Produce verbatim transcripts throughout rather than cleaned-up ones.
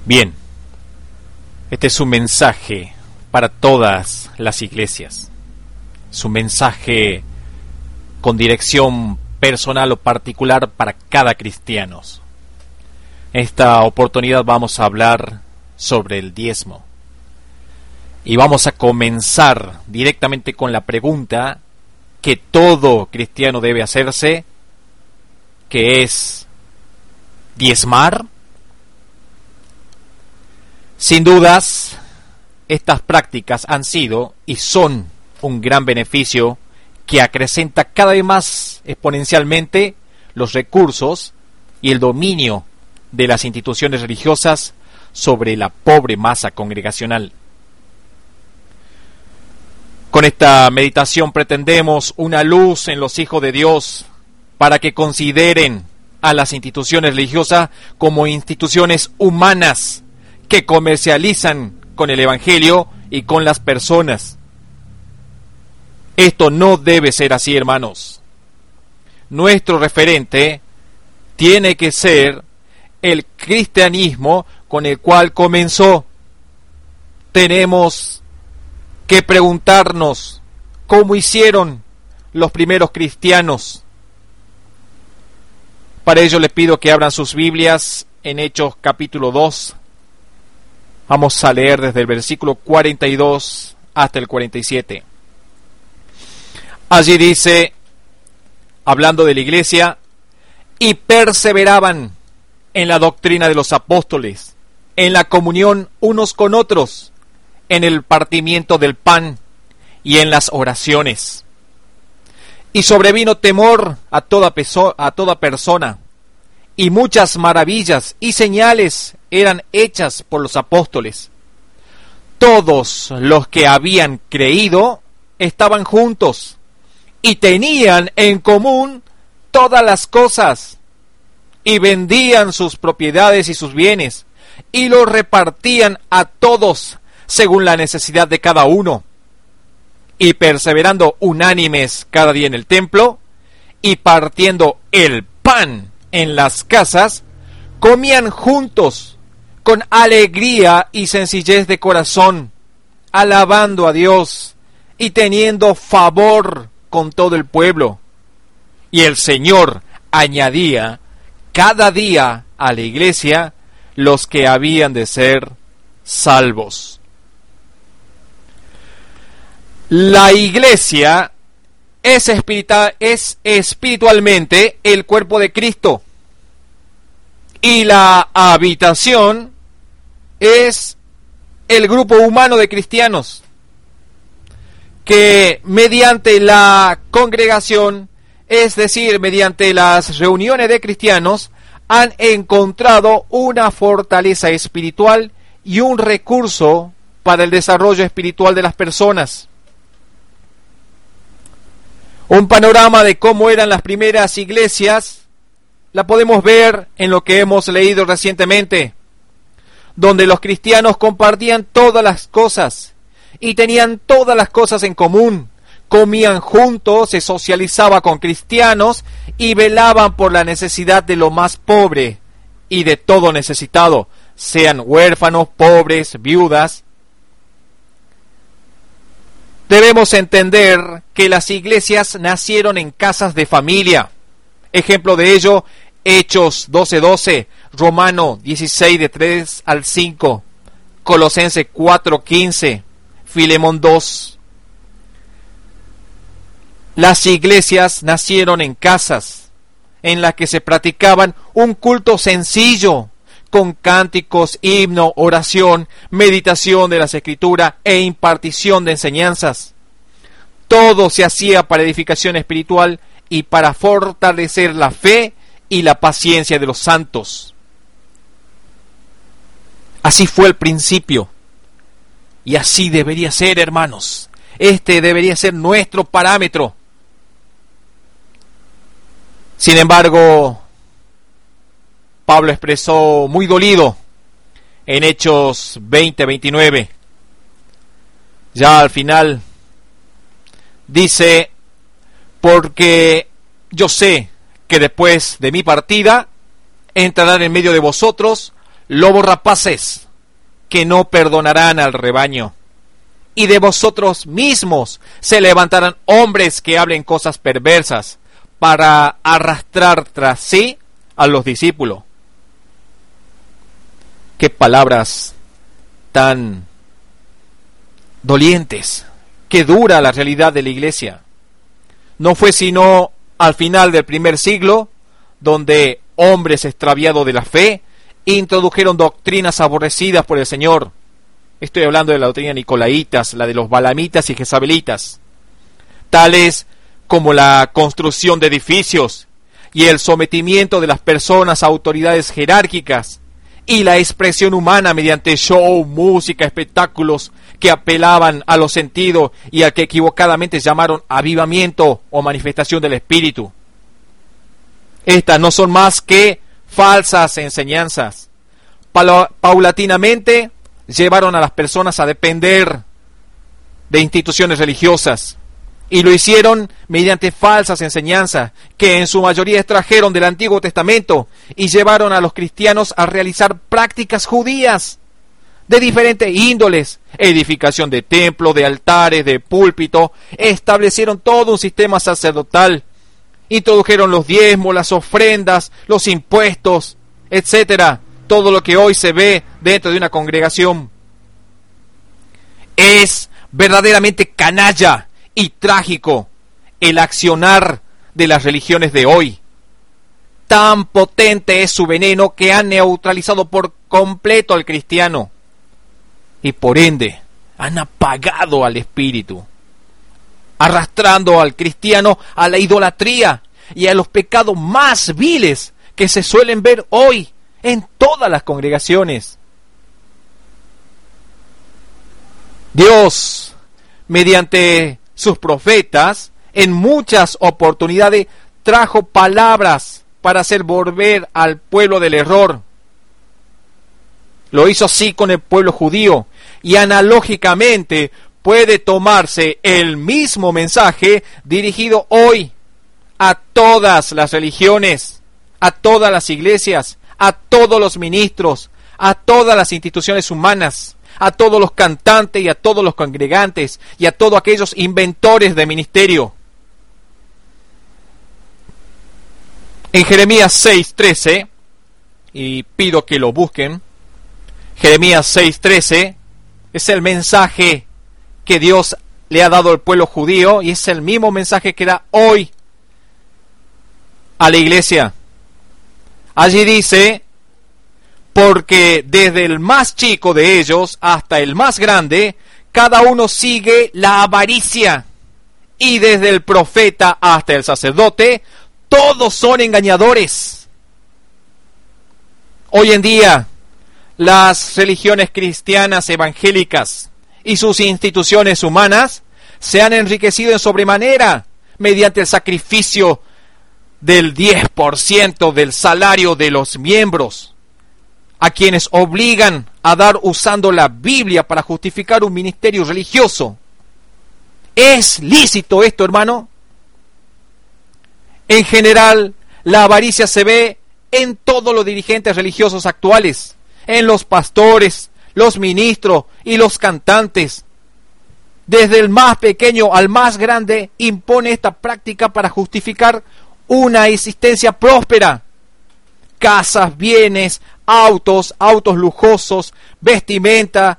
Bien, este es un mensaje para todas las iglesias. Es un mensaje con dirección personal o particular para cada cristiano. En esta oportunidad vamos a hablar sobre el diezmo. Y vamos a comenzar directamente con la pregunta que todo cristiano debe hacerse, que es ¿diezmar? Sin dudas, estas prácticas han sido y son un gran beneficio que acrecenta cada vez más exponencialmente los recursos y el dominio de las instituciones religiosas sobre la pobre masa congregacional. Con esta meditación pretendemos una luz en los hijos de Dios para que consideren a las instituciones religiosas como instituciones humanas que comercializan con el Evangelio y con las personas. Esto no debe ser así, hermanos. Nuestro referente tiene que ser el cristianismo con el cual comenzó. Tenemos que preguntarnos cómo hicieron los primeros cristianos. Para ello les pido que abran sus Biblias en Hechos capítulo dos. Vamos a leer desde el versículo cuarenta y dos hasta el cuarenta y siete. Allí dice, hablando de la iglesia, y perseveraban en la doctrina de los apóstoles, en la comunión unos con otros, en el partimiento del pan y en las oraciones. Y sobrevino temor a toda, peso, a toda persona, y muchas maravillas y señales eran hechas por los apóstoles. Todos los que habían creído estaban juntos y tenían en común todas las cosas, y vendían sus propiedades y sus bienes, y los repartían a todos según la necesidad de cada uno. Y perseverando unánimes cada día en el templo, y partiendo el pan en las casas, comían juntos con alegría y sencillez de corazón, alabando a Dios y teniendo favor con todo el pueblo. Y el Señor añadía cada día a la iglesia los que habían de ser salvos. La iglesia es, espirita, es espiritualmente el cuerpo de Cristo, y la habitación es el grupo humano de cristianos que mediante la congregación, es decir, mediante las reuniones de cristianos, han encontrado una fortaleza espiritual y un recurso para el desarrollo espiritual de las personas. Un panorama de cómo eran las primeras iglesias la podemos ver en lo que hemos leído recientemente, donde los cristianos compartían todas las cosas y tenían todas las cosas en común, comían juntos, se socializaba con cristianos y velaban por la necesidad de lo más pobre y de todo necesitado, sean huérfanos, pobres, viudas. Debemos entender que las iglesias nacieron en casas de familia. Ejemplo de ello, Hechos doce doce, Romano dieciséis de tres al cinco, Colosenses cuatro quince, Filemón dos. Las iglesias nacieron en casas en las que se practicaban un culto sencillo, con cánticos, himno, oración, meditación de las Escrituras e impartición de enseñanzas. Todo se hacía para edificación espiritual y para fortalecer la fe y la paciencia de los santos. Así fue el principio, y así debería ser, hermanos. Este debería ser nuestro parámetro. Sin embargo, Pablo expresó muy dolido en Hechos veinte veintinueve. Ya al final dice, porque yo sé que después de mi partida entrarán en medio de vosotros lobos rapaces que no perdonarán al rebaño. Y de vosotros mismos se levantarán hombres que hablen cosas perversas para arrastrar tras sí a los discípulos. Qué palabras tan dolientes, qué dura la realidad de la iglesia. No fue sino al final del primer siglo donde hombres extraviados de la fe introdujeron doctrinas aborrecidas por el Señor. Estoy hablando de la doctrina nicolaitas, la de los balamitas y jezabelitas, tales como la construcción de edificios y el sometimiento de las personas a autoridades jerárquicas y la expresión humana mediante show, música, espectáculos que apelaban a los sentidos y al que equivocadamente llamaron avivamiento o manifestación del Espíritu. Estas no son más que falsas enseñanzas. Paulatinamente llevaron a las personas a depender de instituciones religiosas y lo hicieron mediante falsas enseñanzas que en su mayoría extrajeron del Antiguo Testamento y llevaron a los cristianos a realizar prácticas judías de diferentes índoles, edificación de templos, de altares, de púlpito. Establecieron todo un sistema sacerdotal, introdujeron los diezmos, las ofrendas, los impuestos, etcétera. Todo lo que hoy se ve dentro de una congregación. Es verdaderamente canalla y trágico el accionar de las religiones de hoy. Tan potente es su veneno que han neutralizado por completo al cristiano y por ende han apagado al espíritu, arrastrando al cristiano a la idolatría y a los pecados más viles que se suelen ver hoy en todas las congregaciones. Dios, mediante sus profetas, en muchas oportunidades trajo palabras para hacer volver al pueblo del error. Lo hizo así con el pueblo judío, y analógicamente puede tomarse el mismo mensaje dirigido hoy a todas las religiones, a todas las iglesias, a todos los ministros, a todas las instituciones humanas, a todos los cantantes y a todos los congregantes y a todos aquellos inventores de ministerio. En Jeremías seis trece, y pido que lo busquen, Jeremías seis trece es el mensaje que Dios le ha dado al pueblo judío y es el mismo mensaje que da hoy a la iglesia. Allí dice: porque desde el más chico de ellos hasta el más grande, cada uno sigue la avaricia, y desde el profeta hasta el sacerdote, todos son engañadores. Hoy en día, las religiones cristianas evangélicas y sus instituciones humanas se han enriquecido en sobremanera mediante el sacrificio del diez por ciento del salario de los miembros, a quienes obligan a dar usando la Biblia para justificar un ministerio religioso. ¿Es lícito esto, hermano? En general, la avaricia se ve en todos los dirigentes religiosos actuales, en los pastores, los ministros y los cantantes. Desde el más pequeño al más grande impone esta práctica para justificar una existencia próspera. Casas, bienes, autos, autos lujosos, vestimenta,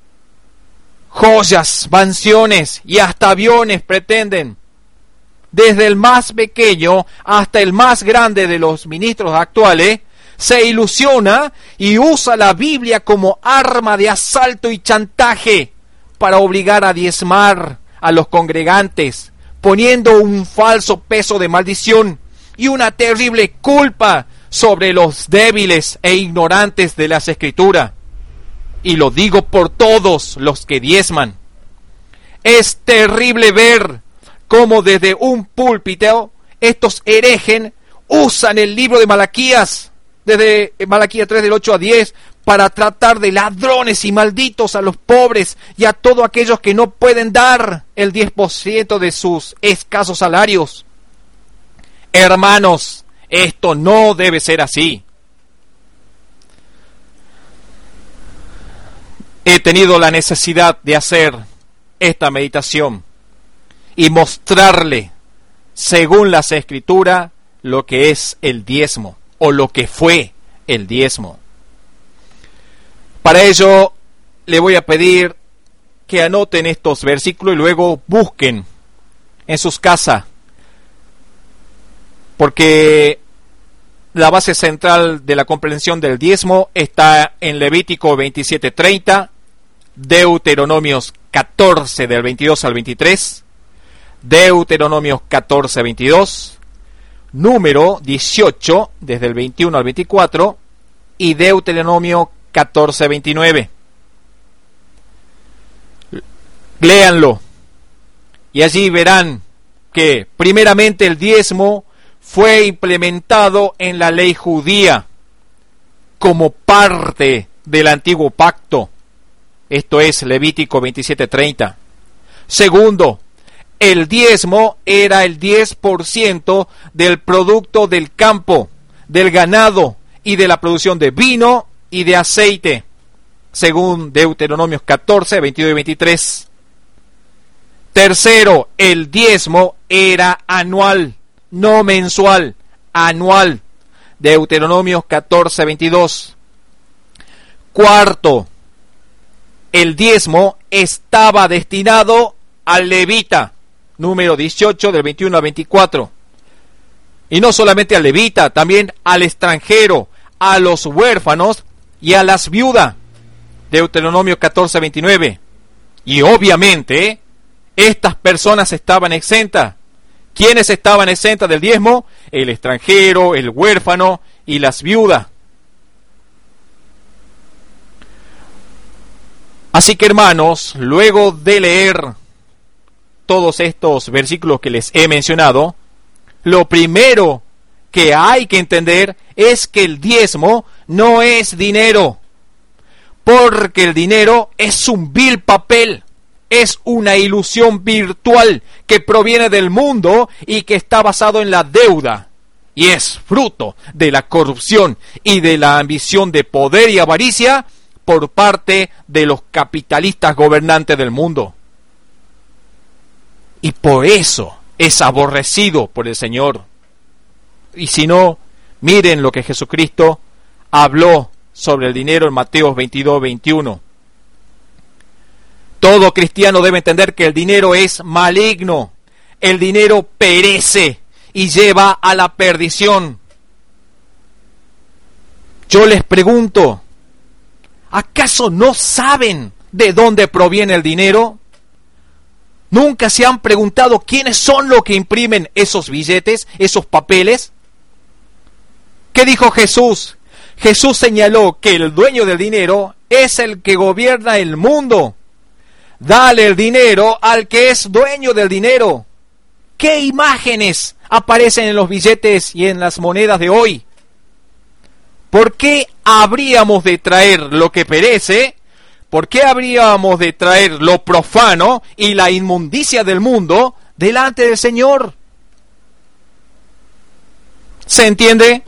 joyas, mansiones y hasta aviones pretenden. Desde el más pequeño hasta el más grande de los ministros actuales se ilusiona y usa la Biblia como arma de asalto y chantaje para obligar a diezmar a los congregantes, poniendo un falso peso de maldición y una terrible culpa sobre los débiles e ignorantes de las Escrituras. Y lo digo por todos los que diezman. Es terrible ver cómo desde un púlpito estos herejes usan el libro de Malaquías, desde Malaquías tres del ocho a diez, para tratar de ladrones y malditos a los pobres y a todos aquellos que no pueden dar el diez por ciento de sus escasos salarios. Hermanos, esto no debe ser así. he tenido la necesidad de hacer esta meditación y mostrarle, según las Escrituras, lo que es el diezmo, o lo que fue el diezmo. Para ello, le voy a pedir que anoten estos versículos y luego busquen en sus casas, porque la base central de la comprensión del diezmo está en Levítico veintisiete treinta, Deuteronomios catorce del veintidós al veintitrés, Deuteronomios catorce veintidós, Número dieciocho desde el veintiuno al veinticuatro y Deuteronomio catorce veintinueve. Léanlo y allí verán que primeramente el diezmo fue implementado en la ley judía como parte del antiguo pacto. Esto es Levítico veintisiete treinta. Segundo, el diezmo era el diez por ciento del producto del campo, del ganado y de la producción de vino y de aceite, según Deuteronomios catorce, veintidós y veintitrés. Tercero, el diezmo era anual, no mensual, anual, Deuteronomios catorce, veintidós. Cuarto, el diezmo estaba destinado al levita, número dieciocho del veintiuno al veinticuatro. Y no solamente al levita, también al extranjero, a los huérfanos y a las viudas, Deuteronomio catorce, veintinueve. Y obviamente, estas personas estaban exentas. ¿Quiénes estaban exentas del diezmo? El extranjero, el huérfano y las viudas. Así que, hermanos, luego de leer todos estos versículos que les he mencionado, lo primero que hay que entender es que el diezmo no es dinero, porque el dinero es un vil papel, es una ilusión virtual que proviene del mundo y que está basado en la deuda, y es fruto de la corrupción y de la ambición de poder y avaricia por parte de los capitalistas gobernantes del mundo. Y por eso es aborrecido por el Señor. Y si no, miren lo que Jesucristo habló sobre el dinero en Mateo veintidós, veintiuno. Todo cristiano debe entender que el dinero es maligno. El dinero perece y lleva a la perdición. Yo les pregunto, ¿acaso no saben de dónde proviene el dinero? ¿Nunca se han preguntado quiénes son los que imprimen esos billetes, esos papeles? ¿Qué dijo Jesús? Jesús señaló que el dueño del dinero es el que gobierna el mundo. Dale el dinero al que es dueño del dinero. ¿Qué imágenes aparecen en los billetes y en las monedas de hoy? ¿Por qué habríamos de traer lo que perece? ¿Por qué habríamos de traer lo profano y la inmundicia del mundo delante del Señor? ¿Se entiende?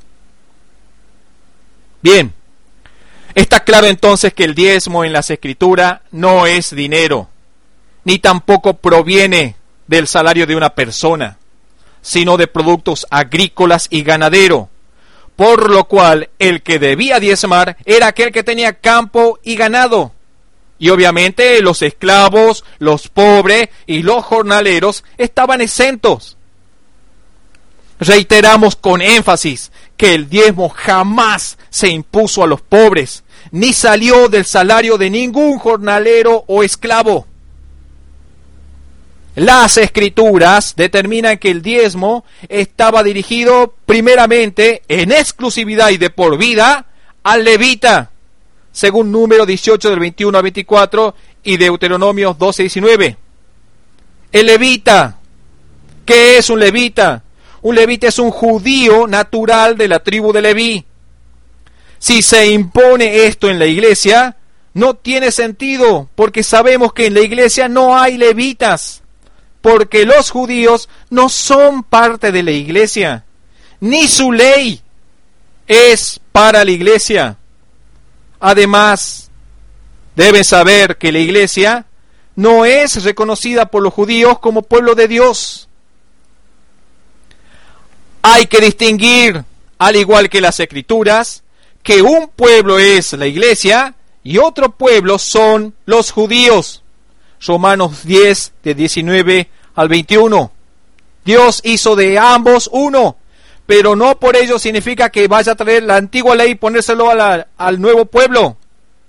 Bien. Está claro entonces que el diezmo en las Escrituras no es dinero, ni tampoco proviene del salario de una persona, sino de productos agrícolas y ganaderos. Por lo cual, el que debía diezmar era aquel que tenía campo y ganado. Y obviamente los esclavos, los pobres y los jornaleros estaban exentos. Reiteramos con énfasis que el diezmo jamás se impuso a los pobres, ni salió del salario de ningún jornalero o esclavo. Las Escrituras determinan que el diezmo estaba dirigido primeramente, en exclusividad y de por vida, al levita, según Número dieciocho del veintiuno al veinticuatro y Deuteronomio doce, diecinueve. El levita, ¿qué es un levita? Un levita es un judío natural de la tribu de Leví. Si se impone esto en la iglesia, no tiene sentido, porque sabemos que en la iglesia no hay levitas, porque los judíos no son parte de la iglesia, ni su ley es para la iglesia. Además, Deben saber que la iglesia no es reconocida por los judíos como pueblo de Dios. Hay que distinguir, al igual que las Escrituras, que un pueblo es la iglesia y otro pueblo son los judíos. Romanos diez, de diecinueve al veintiuno. Dios hizo de ambos uno, pero no por ello significa que vaya a traer la antigua ley y ponérselo a la, al nuevo pueblo.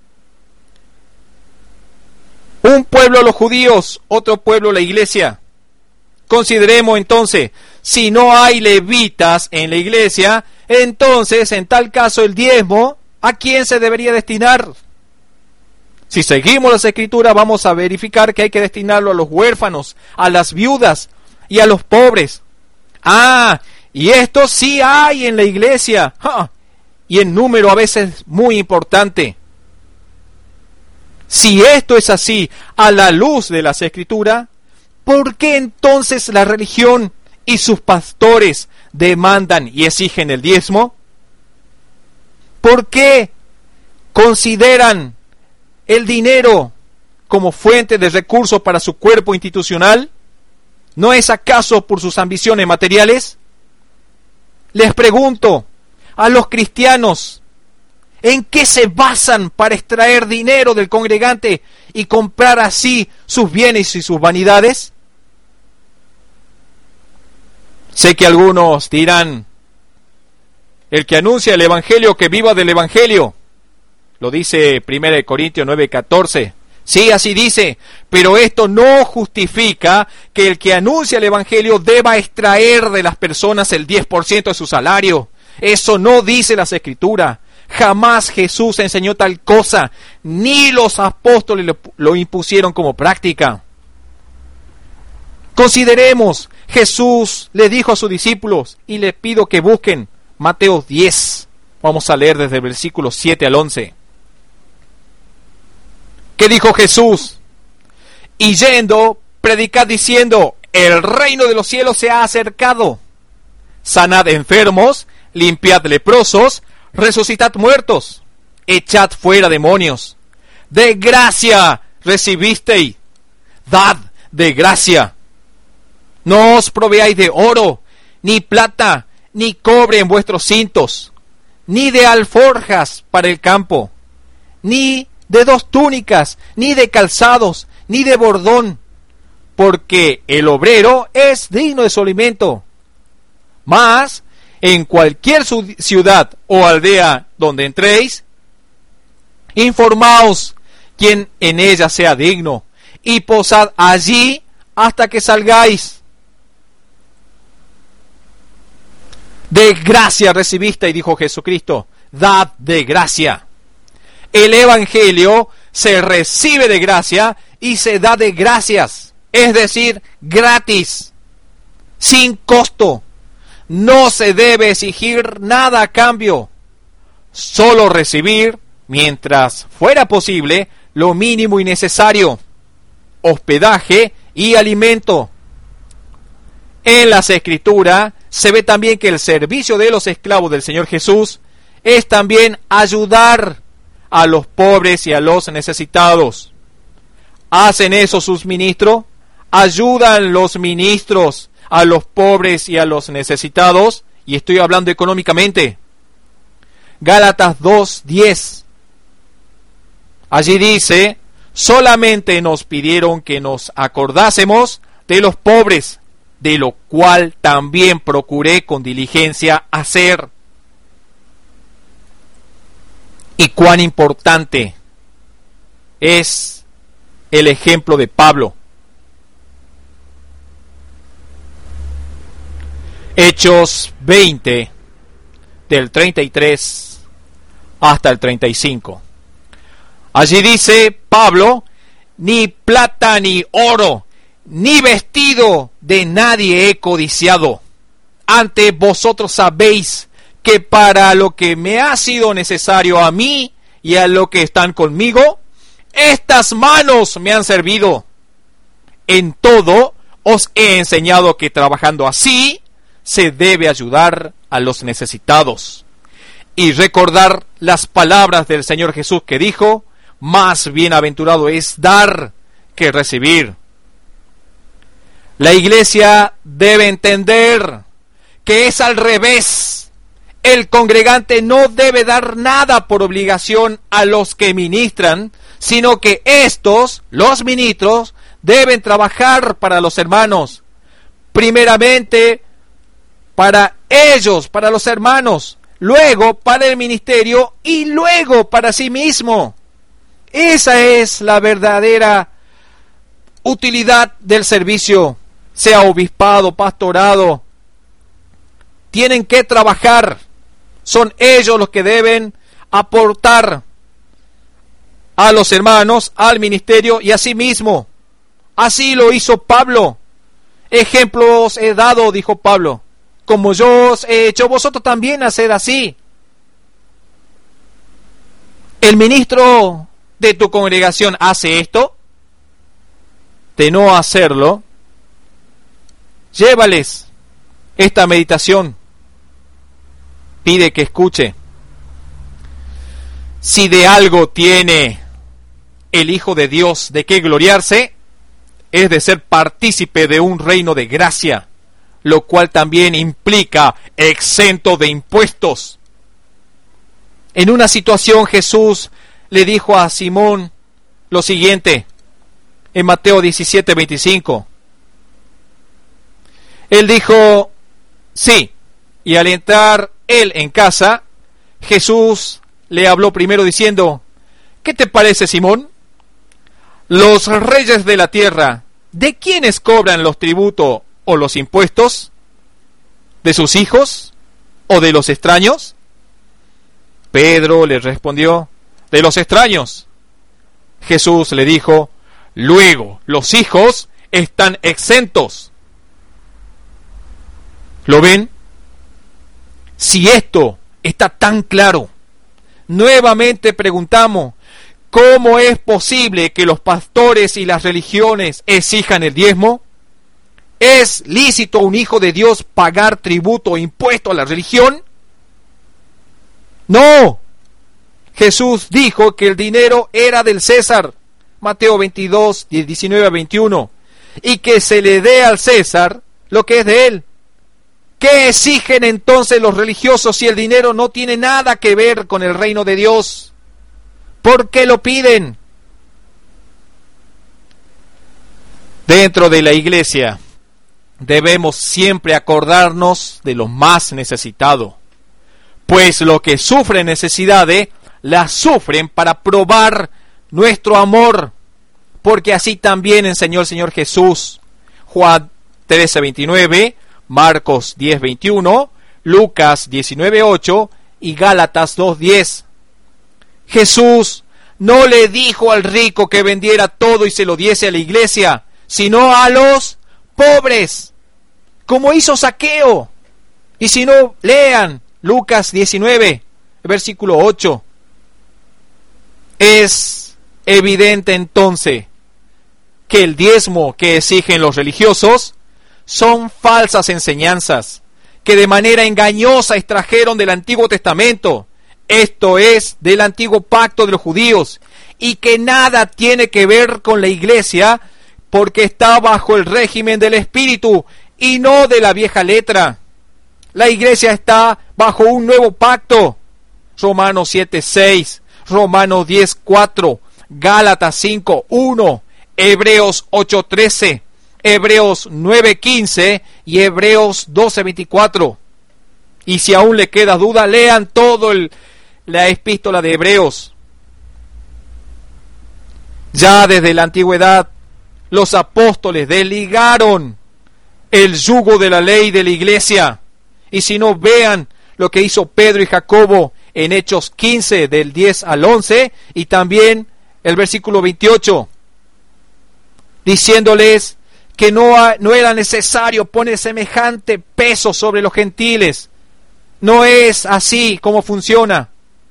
Un pueblo los judíos, otro pueblo la iglesia. Consideremos entonces, si no hay levitas en la iglesia, entonces en tal caso el diezmo, ¿a quién se debería destinar? Si seguimos las Escrituras, vamos a verificar que hay que destinarlo a los huérfanos, a las viudas y a los pobres. Ah, y esto sí hay en la iglesia, ¡ja! Y en número a veces muy importante. Si esto es así a la luz de las Escrituras, ¿por qué entonces la religión y sus pastores demandan y exigen el diezmo? ¿Por qué consideran el dinero como fuente de recursos para su cuerpo institucional? ¿No es acaso por sus ambiciones materiales? Les pregunto, a los cristianos, ¿en qué se basan para extraer dinero del congregante y comprar así sus bienes y sus vanidades? Sé que algunos dirán, el que anuncia el evangelio que viva del evangelio. Lo dice primera de Corintios nueve, catorce. Sí, así dice, pero esto no justifica que el que anuncia el evangelio deba extraer de las personas el diez por ciento de su salario. Eso no dice las Escrituras. Jamás Jesús enseñó tal cosa, ni los apóstoles lo, lo impusieron como práctica. Consideremos, Jesús le dijo a sus discípulos, y les pido que busquen Mateo diez. Vamos a leer desde el versículo siete al once. ¿Qué dijo Jesús? Y yendo, predicad diciendo, el reino de los cielos se ha acercado. Sanad enfermos, limpiad leprosos, resucitad muertos, echad fuera demonios. De gracia recibisteis, dad de gracia. No os proveáis de oro, ni plata, ni cobre en vuestros cintos, ni de alforjas para el campo, ni de dos túnicas, ni de calzados, ni de bordón, porque el obrero es digno de su alimento. Mas, en cualquier ciudad o aldea donde entréis, informaos quien en ella sea digno, y posad allí hasta que salgáis. De gracia recibiste, y dijo Jesucristo, dad de gracia. El evangelio se recibe de gracia y se da de gracias, es decir, gratis, sin costo. No se debe exigir nada a cambio, solo recibir, mientras fuera posible, lo mínimo y necesario, hospedaje y alimento. En las Escrituras se ve también que el servicio de los esclavos del Señor Jesús es también ayudar a los pobres y a los necesitados. ¿Hacen eso sus ministros? ¿Ayudan los ministros a los pobres y a los necesitados? Y estoy hablando económicamente. Gálatas dos, diez. Allí dice, solamente nos pidieron que nos acordásemos de los pobres, de lo cual también procuré con diligencia hacer. Y cuán importante es el ejemplo de Pablo. Hechos veinte, del treinta y tres hasta el treinta y cinco. Allí dice Pablo, ni plata ni oro, ni vestido de nadie he codiciado. Antes vosotros sabéis que para lo que me ha sido necesario a mí y a lo que están conmigo, estas manos me han servido. En todo os he enseñado que trabajando así se debe ayudar a los necesitados. Y recordar las palabras del Señor Jesús que dijo, más bienaventurado es dar que recibir. La iglesia debe entender que es al revés. El congregante no debe dar nada por obligación a los que ministran, sino que estos, los ministros, deben trabajar para los hermanos. Primeramente para ellos, para los hermanos, luego para el ministerio y luego para sí mismo. Esa es la verdadera utilidad del servicio, sea obispado, pastorado. Tienen que trabajar, son ellos los que deben aportar a los hermanos, al ministerio y a sí mismo. Así lo hizo Pablo. Ejemplos he dado, dijo Pablo. Como yo os he hecho, vosotros también haced así. ¿El ministro de tu congregación hace esto? De no hacerlo, llévales esta meditación. Pide que escuche. Si de algo tiene el Hijo de Dios de qué gloriarse, es de ser partícipe de un reino de gracia, lo cual también implica exento de impuestos. En una situación Jesús le dijo a Simón lo siguiente, en Mateo diecisiete, veinticinco. Él dijo, sí, y al entrar él en casa, Jesús le habló primero diciendo, ¿qué te parece, Simón? Los reyes de la tierra, ¿de quiénes cobran los tributos o los impuestos? ¿De sus hijos o de los extraños? Pedro le respondió, de los extraños. Jesús le dijo, luego los hijos están exentos. ¿Lo ven? Si esto está tan claro, nuevamente preguntamos, ¿cómo es posible que los pastores y las religiones exijan el diezmo? ¿Es lícito a un hijo de Dios pagar tributo o impuesto a la religión? No. Jesús dijo que el dinero era del César, Mateo veintidós, diecinueve a veintiuno, y que se le dé al César lo que es de él. ¿Qué exigen entonces los religiosos si el dinero no tiene nada que ver con el reino de Dios? ¿Por qué lo piden? Dentro de la iglesia debemos siempre acordarnos de los más necesitados, pues los que sufren necesidades las sufren para probar nuestro amor, porque así también enseñó el Señor Jesús. Juan trece, veintinueve, Marcos diez, veintiuno, Lucas diecinueve, ocho y Gálatas dos, diez. Jesús no le dijo al rico que vendiera todo y se lo diese a la iglesia, sino a los pobres, como hizo Zaqueo. Y si no, lean Lucas diecinueve, versículo ocho. Es evidente entonces que el diezmo que exigen los religiosos son falsas enseñanzas que de manera engañosa extrajeron del Antiguo Testamento, esto es, del antiguo pacto de los judíos, y que nada tiene que ver con la iglesia porque está bajo el régimen del Espíritu y no de la vieja letra. La iglesia está bajo un nuevo pacto. Romanos siete, seis, Romanos diez, cuatro, Gálatas cinco, uno, Hebreos ocho, trece, Hebreos nueve, quince y Hebreos doce, veinticuatro. Y si aún le queda duda, lean todo el, la epístola de Hebreos. Ya desde la antigüedad, los apóstoles desligaron el yugo de la ley de la iglesia. Y si no, vean lo que hizo Pedro y Jacobo en Hechos quince, del diez al once, y también el versículo veintiocho, diciéndoles que no, no era necesario poner semejante peso sobre los gentiles. No es así como funciona.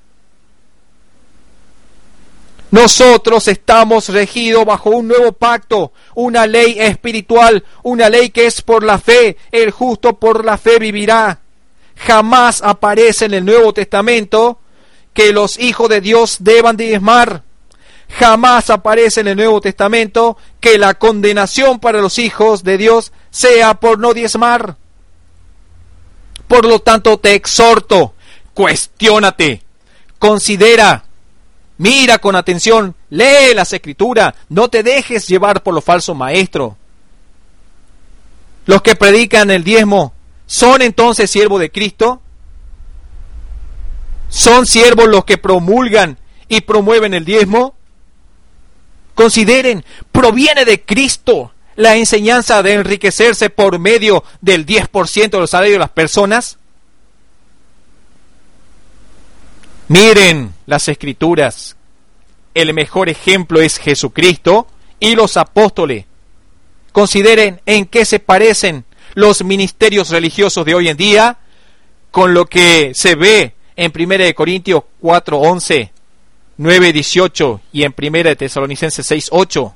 Nosotros estamos regidos bajo un nuevo pacto, una ley espiritual, una ley que es por la fe. El justo por la fe vivirá. Jamás aparece en el Nuevo Testamento que los hijos de Dios deban diezmar. Jamás aparece en el Nuevo Testamento que la condenación para los hijos de Dios sea por no diezmar. Por lo tanto, te exhorto, cuestiónate, considera, mira con atención, lee las Escrituras, no te dejes llevar por los falsos maestros. Los que predican el diezmo, ¿son entonces siervos de Cristo? ¿Son siervos los que promulgan y promueven el diezmo? Consideren, proviene de Cristo la enseñanza de enriquecerse por medio del diez por ciento de los salarios de las personas. Miren las Escrituras. El mejor ejemplo es Jesucristo y los apóstoles. Consideren en qué se parecen los ministerios religiosos de hoy en día con lo que se ve en primera de Corintios cuatro once, nueve dieciocho y en primera de Tesalonicenses seis ocho.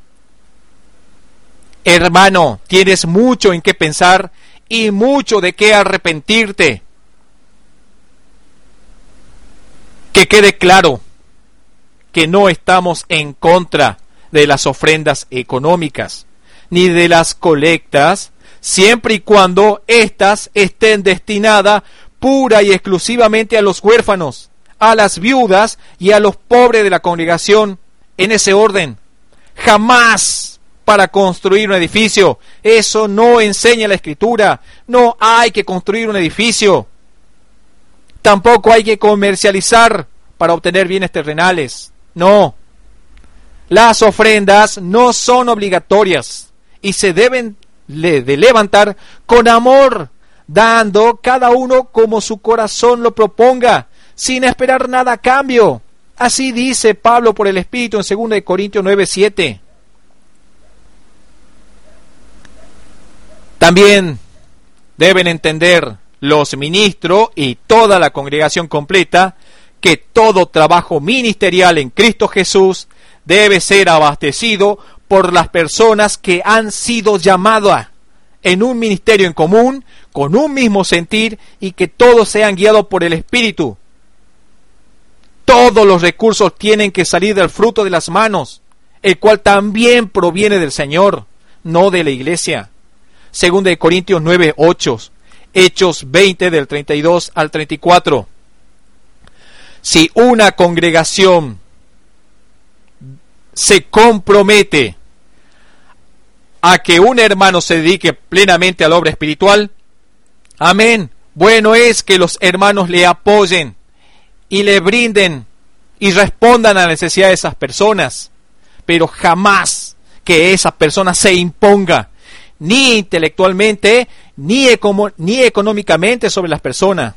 Hermano, tienes mucho en qué pensar y mucho de qué arrepentirte. Que quede claro que no estamos en contra de las ofrendas económicas ni de las colectas, siempre y cuando éstas estén destinadas pura y exclusivamente a los huérfanos, a las viudas y a los pobres de la congregación, en ese orden. Jamás para construir un edificio. Eso no enseña la Escritura. No hay que construir un edificio. Tampoco hay que comercializar para obtener bienes terrenales. No. Las ofrendas no son obligatorias y se deben de levantar con amor, dando cada uno como su corazón lo proponga, sin esperar nada a cambio. Así dice Pablo por el Espíritu en segunda de Corintios nueve siete. También deben entender los ministros y toda la congregación completa que todo trabajo ministerial en Cristo Jesús debe ser abastecido por las personas que han sido llamadas en un ministerio en común, con un mismo sentir, y que todos sean guiados por el Espíritu. Todos los recursos tienen que salir del fruto de las manos, el cual también proviene del Señor, no de la iglesia. Segunda de Corintios nueve ocho, Hechos veinte del treinta y dos al treinta y cuatro. Si una congregación se compromete a que un hermano se dedique plenamente a la obra espiritual, amén, bueno es que los hermanos le apoyen y le brinden y respondan a la necesidad de esas personas, pero jamás que esa persona se imponga ni intelectualmente ni, econo- ni económicamente sobre las personas.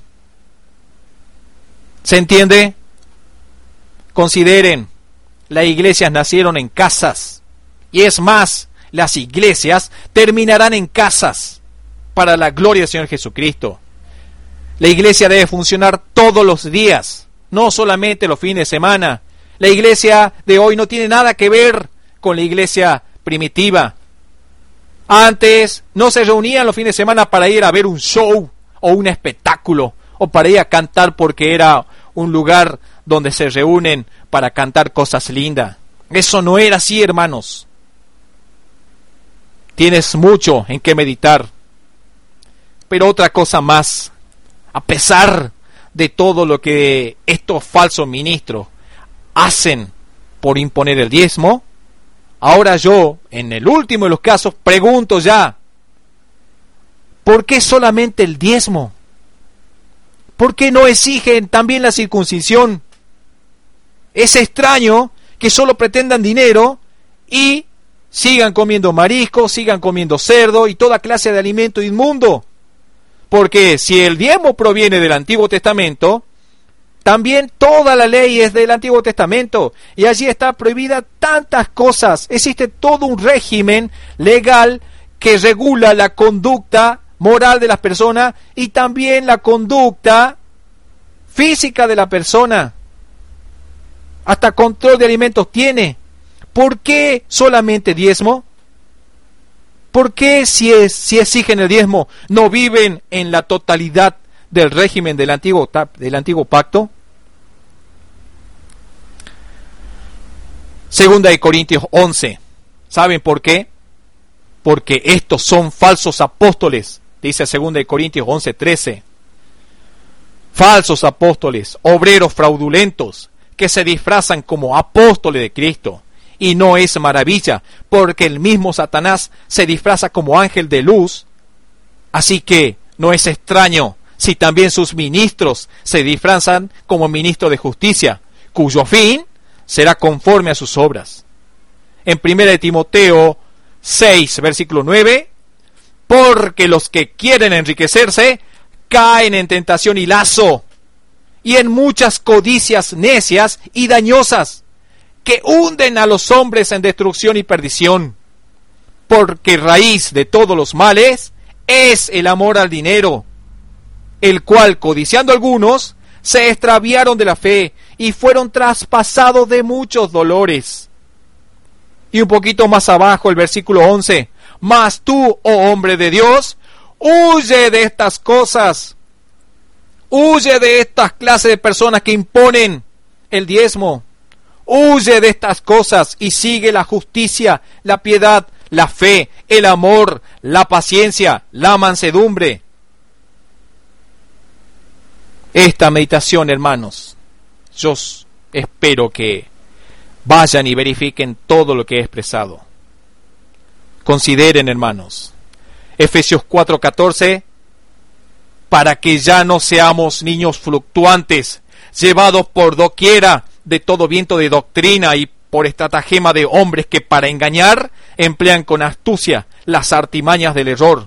¿Se entiende? Consideren, las iglesias nacieron en casas, y es más, las iglesias terminarán en casas para la gloria del Señor Jesucristo. La iglesia debe funcionar todos los días, no solamente los fines de semana. La iglesia de hoy no tiene nada que ver con la iglesia primitiva. Antes no se reunían los fines de semana para ir a ver un show o un espectáculo, o para ir a cantar porque era un lugar donde se reúnen para cantar cosas lindas. Eso no era así, hermanos. Tienes mucho en qué meditar. Pero otra cosa más, a pesar de todo lo que estos falsos ministros hacen por imponer el diezmo, ahora yo, en el último de los casos, pregunto ya, ¿por qué solamente el diezmo? ¿Por qué no exigen también la circuncisión? Es extraño que solo pretendan dinero y sigan comiendo marisco, sigan comiendo cerdo y toda clase de alimento inmundo. Porque si el diezmo proviene del Antiguo Testamento, también toda la ley es del Antiguo Testamento, y allí está prohibida tantas cosas. Existe todo un régimen legal que regula la conducta moral de las personas y también la conducta física de la persona. Hasta control de alimentos tiene. ¿Por qué solamente diezmo? ¿Por qué si, es, si exigen el diezmo no viven en la totalidad del régimen del antiguo, del antiguo pacto? Segunda de Corintios once. ¿Saben por qué? Porque estos son falsos apóstoles, dice Segunda de Corintios once, trece. Falsos apóstoles, obreros fraudulentos, que se disfrazan como apóstoles de Cristo. Y no es maravilla, porque el mismo Satanás se disfraza como ángel de luz. Así que no es extraño si también sus ministros se disfrazan como ministros de justicia, cuyo fin será conforme a sus obras. En primera de Timoteo seis, versículo nueve, porque los que quieren enriquecerse caen en tentación y lazo, y en muchas codicias necias y dañosas, que hunden a los hombres en destrucción y perdición. Porque raíz de todos los males es el amor al dinero, el cual, codiciando algunos, se extraviaron de la fe y fueron traspasados de muchos dolores. Y un poquito más abajo, el versículo once, mas tú, oh hombre de Dios, huye de estas cosas, huye de estas clases de personas que imponen el diezmo, huye de estas cosas y sigue la justicia, la piedad, la fe, el amor, la paciencia, la mansedumbre. Esta meditación, hermanos, yo espero que vayan y verifiquen todo lo que he expresado. Consideren, hermanos, Efesios cuatro catorce, para que ya no seamos niños fluctuantes, llevados por doquiera de todo viento de doctrina y por estratagema de hombres que para engañar emplean con astucia las artimañas del error.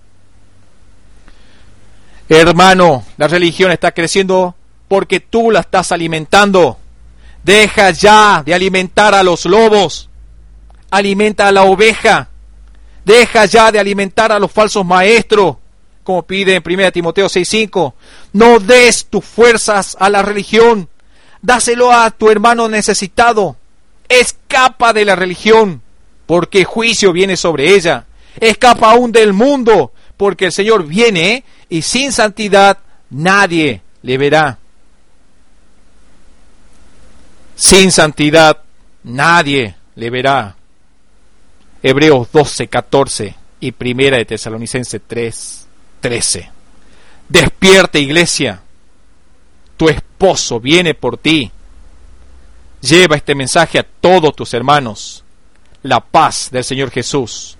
Hermano, la religión está creciendo porque tú la estás alimentando. Deja ya de alimentar a los lobos. Alimenta a la oveja. Deja ya de alimentar a los falsos maestros, como pide en primera Timoteo seis cinco. No des tus fuerzas a la religión. Dáselo a tu hermano necesitado. Escapa de la religión, porque juicio viene sobre ella. Escapa aún del mundo, porque el Señor viene y sin santidad nadie le verá. Sin santidad nadie le verá. Hebreos doce catorce y primera de Tesalonicenses tres trece. Despierta, iglesia. Tu esposo viene por ti. Lleva este mensaje a todos tus hermanos. La paz del Señor Jesús